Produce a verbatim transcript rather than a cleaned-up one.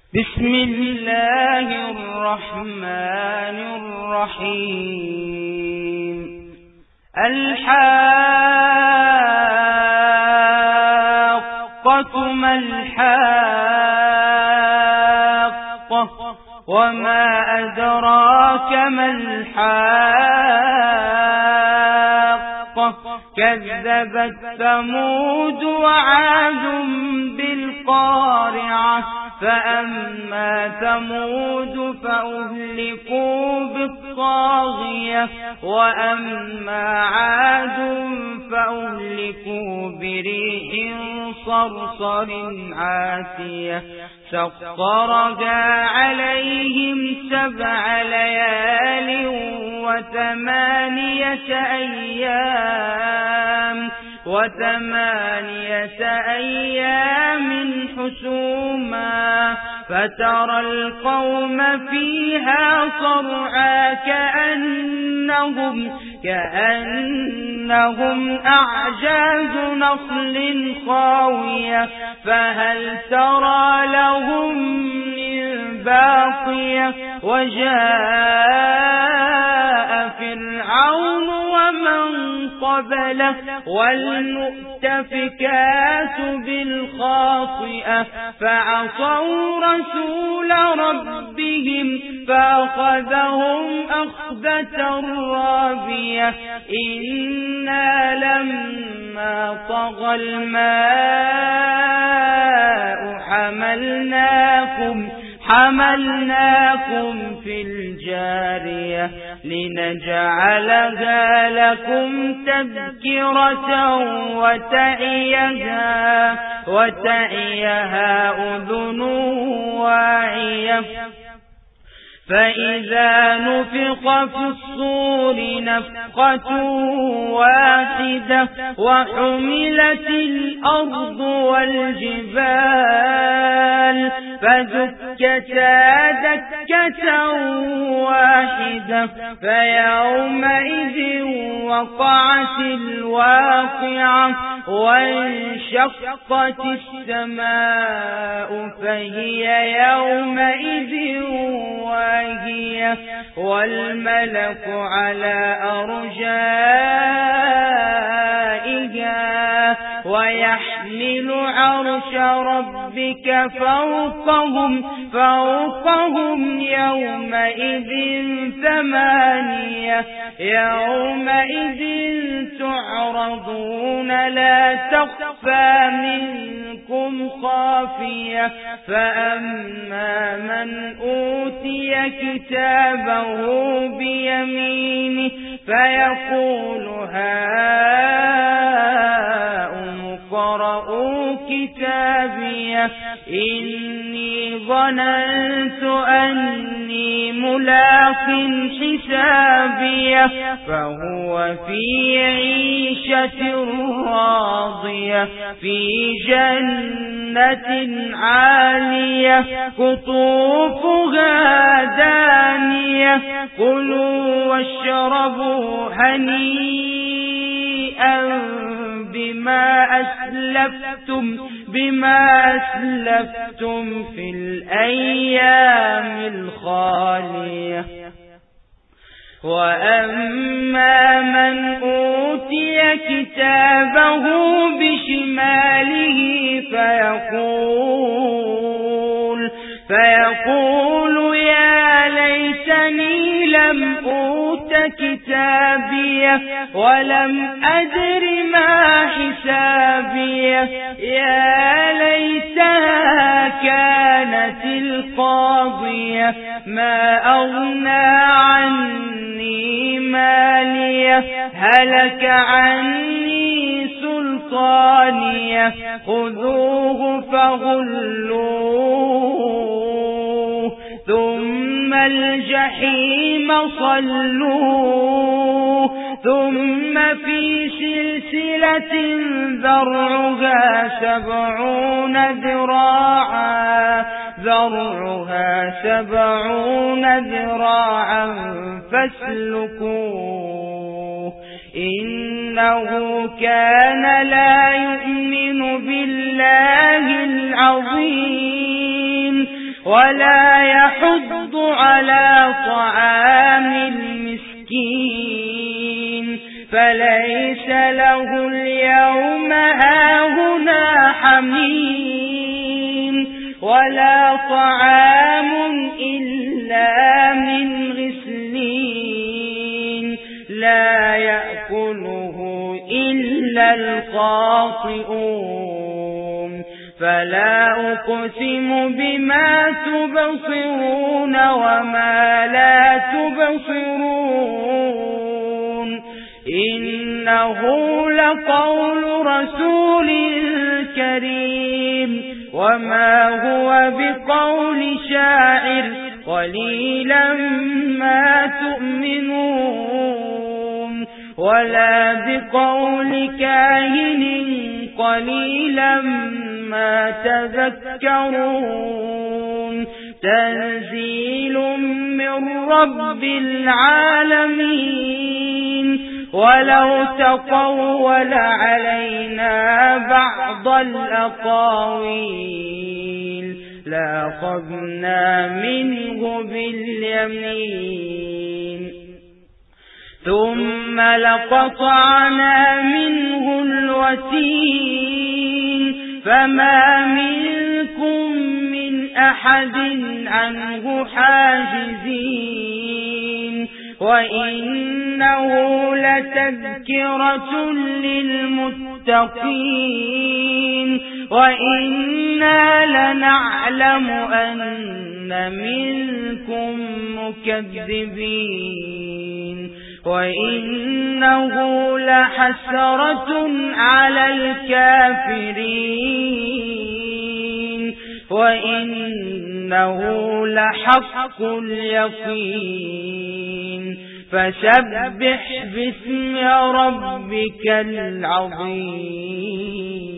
بسم الله الرحمن الرحيم الحاقة ما الحاقة وما أدراك ما الحاقة كذبت ثمود وعاد بالقارعة فأما ثمود فأهلكوا بالطاغية وأما عاد فأهلكوا بريح صرصر عاتية سخرها عليهم سبع ليال وثمانية أيام وثمانية أيام حسوما فترى القوم فيها صرعى كأنهم كأنهم أعجاز نخل خاوية فهل ترى لهم من باقية وجاء فرعون ومن قبله والمؤتفكات بالخاطئة فعصوا رسول ربهم فأخذهم أخذة رابية إنا لما طغى الماء حملناكم حملناكم في الجارية لنجعلها لكم تذكرة وتعيها وتعيها أذن واعية فإذا نفخ في الصور نفخة واحدة وحملت الأرض والجبال فدكتا دكة واحدة فيومئذ وقعت الواقعة وانشقت السماء فهي يومئذ واهية والملك على أرجائها ويحمل عرش ربك فوقهم فوقهم يومئذ ثمانية يومئذ تعرضون لا تخفى منكم خافية فأما من أوتي كتابه بيمينه فيقول هاؤم اقرءوا كتابيه إني ظننت أني ملاق حسابيه فهو في عيشة راضية في جنة عالية قطوفها دانية كلوا واشربوا هنيئا بما أسلفتم بما أسلفتم في الأيام الخالية وأما من أوتي كتابه بشماله فيقول فيقول يا ليتني لم أوت كتابيه ولم أدر ما حسابيه يا ليتها كانت القاضية ما أغنى عني ماليه هلك عني سلطانيه خذوه فغلوه ثم الجحيم صلوه ثم في سلسلة ذرعها سبعون ذراعا ذرعها سبعون ذراعا فاسلكوه إنه كان لا يؤمن بالله العظيم ولا يحض على طعام المسكين فليس له اليوم هاهنا حميم ولا طعام إلا من غسلين لا يأكله إلا الخاطئون فلا أقسم بما تبصرون وما لا تبصرون إنه لقول رسول كريم وما هو بقول شاعر قليلا ما تؤمنون ولا بقول كاهن قليلا ما تذكرون تنزيل من رب العالمين ولو تقول علينا بعض الأقاويل لأخذنا منه باليمين ثم لقطعنا منه الوتين فما منكم من أحد عنه حاجزين وإنه لتذكرة للمتقين وإنا لنعلم أن منكم مكذبين وإنه لحسرة على الكافرين وإنه لحق اليقين فسبح باسم ربك العظيم.